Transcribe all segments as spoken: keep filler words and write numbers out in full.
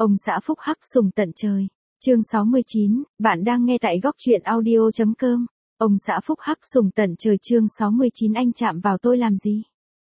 Ông xã phúc hắc sùng tận trời. Chương sáu mươi chín, bạn đang nghe tại góc truyện audio chấm com. Ông xã phúc hắc sùng tận trời chương sáu mươi chín anh chạm vào tôi làm gì?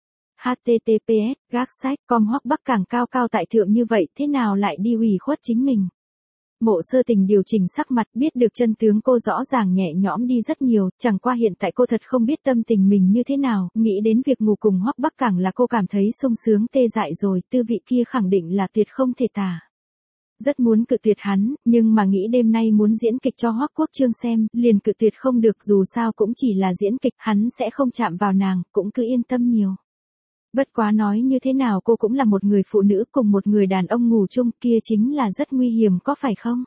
H T T P S, gác sách, com Hoắc Bắc Cảng cao cao tại thượng như vậy thế nào lại đi ủy khuất chính mình? Mộ Sơ Tình điều chỉnh sắc mặt, biết được chân tướng cô rõ ràng nhẹ nhõm đi rất nhiều, chẳng qua hiện tại cô thật không biết tâm tình mình như thế nào, nghĩ đến việc ngủ cùng Hoắc Bắc Cảng là cô cảm thấy sung sướng tê dại rồi, tư vị kia khẳng định là tuyệt không thể tả. Rất muốn cự tuyệt hắn, nhưng mà nghĩ đêm nay muốn diễn kịch cho Hoắc Quốc Trương xem, liền cự tuyệt không được, dù sao cũng chỉ là diễn kịch, hắn sẽ không chạm vào nàng, cũng cứ yên tâm nhiều. Bất quá nói như thế nào cô cũng là một người phụ nữ cùng một người đàn ông ngủ chung, kia chính là rất nguy hiểm có phải không?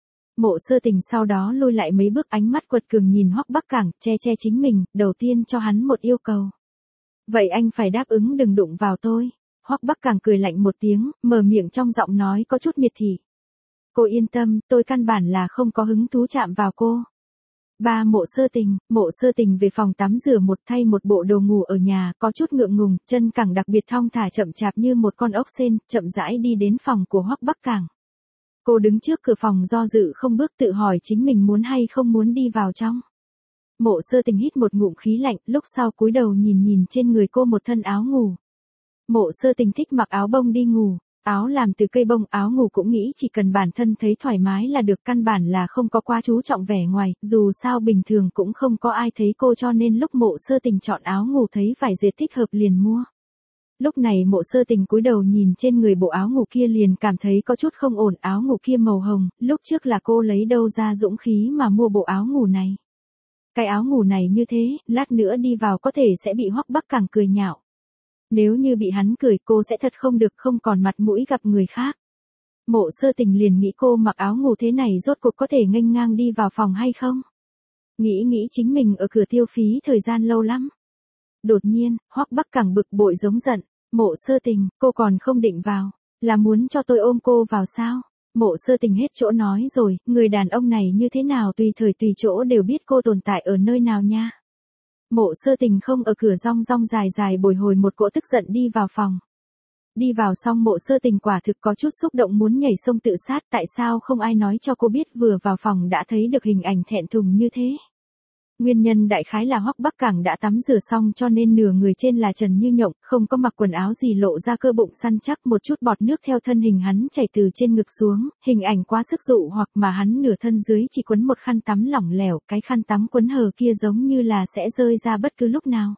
Mộ Sơ Tình sau đó lùi lại mấy bước, ánh mắt quật cường nhìn Hoắc Bắc Cảng, che che chính mình, đầu tiên cho hắn một yêu cầu. Vậy anh phải đáp ứng đừng đụng vào tôi. Hoắc Bắc Cảng cười lạnh một tiếng, mở miệng trong giọng nói có chút miệt thị. Cô yên tâm, tôi căn bản là không có hứng thú chạm vào cô. Ba Mộ Sơ Tình, Mộ Sơ Tình về phòng tắm rửa một thay một bộ đồ ngủ ở nhà, có chút ngượng ngùng, chân cẳng đặc biệt thong thả chậm chạp như một con ốc sên, chậm rãi đi đến phòng của Hoắc Bắc Cảng. Cô đứng trước cửa phòng do dự không bước, tự hỏi chính mình muốn hay không muốn đi vào trong. Mộ Sơ Tình hít một ngụm khí lạnh, lúc sau cúi đầu nhìn nhìn trên người cô một thân áo ngủ. Mộ Sơ Tình thích mặc áo bông đi ngủ. Áo làm từ cây bông, áo ngủ cũng nghĩ chỉ cần bản thân thấy thoải mái là được, căn bản là không có quá chú trọng vẻ ngoài, dù sao bình thường cũng không có ai thấy cô, cho nên lúc Mộ Sơ Tình chọn áo ngủ thấy vải dệt thích hợp liền mua. Lúc này Mộ Sơ Tình cúi đầu nhìn trên người bộ áo ngủ kia liền cảm thấy có chút không ổn, áo ngủ kia màu hồng, lúc trước là cô lấy đâu ra dũng khí mà mua bộ áo ngủ này. Cái áo ngủ này như thế, lát nữa đi vào có thể sẽ bị Hoắc Bắc Cảng cười nhạo. Nếu như bị hắn cười cô sẽ thật không được, không còn mặt mũi gặp người khác. Mộ Sơ Tình liền nghĩ cô mặc áo ngủ thế này rốt cuộc có thể nghênh ngang đi vào phòng hay không? Nghĩ nghĩ chính mình ở cửa tiêu phí thời gian lâu lắm. Đột nhiên, Hoắc Bắc Cảng bực bội giống giận. Mộ Sơ Tình, cô còn không định vào, là muốn cho tôi ôm cô vào sao? Mộ Sơ Tình hết chỗ nói rồi, người đàn ông này như thế nào tùy thời tùy chỗ đều biết cô tồn tại ở nơi nào nha. Mộ Sơ Tình không ở cửa rong rong dài dài bồi hồi một cỗ tức giận đi vào phòng. Đi vào xong Mộ Sơ Tình quả thực có chút xúc động muốn nhảy sông tự sát, tại sao không ai nói cho cô biết vừa vào phòng đã thấy được hình ảnh thẹn thùng như thế. Nguyên nhân đại khái là Hoắc Bắc Cảng đã tắm rửa xong cho nên nửa người trên là trần như nhộng, không có mặc quần áo gì, lộ ra cơ bụng săn chắc, một chút bọt nước theo thân hình hắn chảy từ trên ngực xuống, hình ảnh quá sức dụ hoặc, mà hắn nửa thân dưới chỉ quấn một khăn tắm lỏng lẻo, cái khăn tắm quấn hờ kia giống như là sẽ rơi ra bất cứ lúc nào.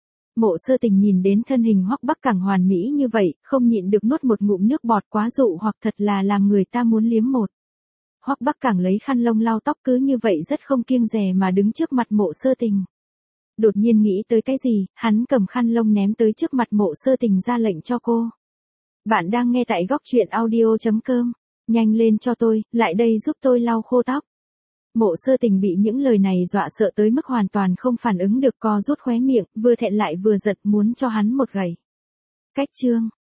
Mộ Sơ Tình nhìn đến thân hình Hoắc Bắc Cảng hoàn mỹ như vậy, không nhịn được nuốt một ngụm nước bọt, quá dụ hoặc thật là làm người ta muốn liếm một. Hoắc Bắc Cảng lấy khăn lông lau tóc, cứ như vậy rất không kiêng dè mà đứng trước mặt Mộ Sơ Tình. Đột nhiên nghĩ tới cái gì, hắn cầm khăn lông ném tới trước mặt Mộ Sơ Tình ra lệnh cho cô. Bạn đang nghe tại góc truyện audio chấm com. Nhanh lên cho tôi, lại đây giúp tôi lau khô tóc. Mộ Sơ Tình bị những lời này dọa sợ tới mức hoàn toàn không phản ứng được, co rút khóe miệng, vừa thẹn lại vừa giật, muốn cho hắn một gẩy. Cách chương.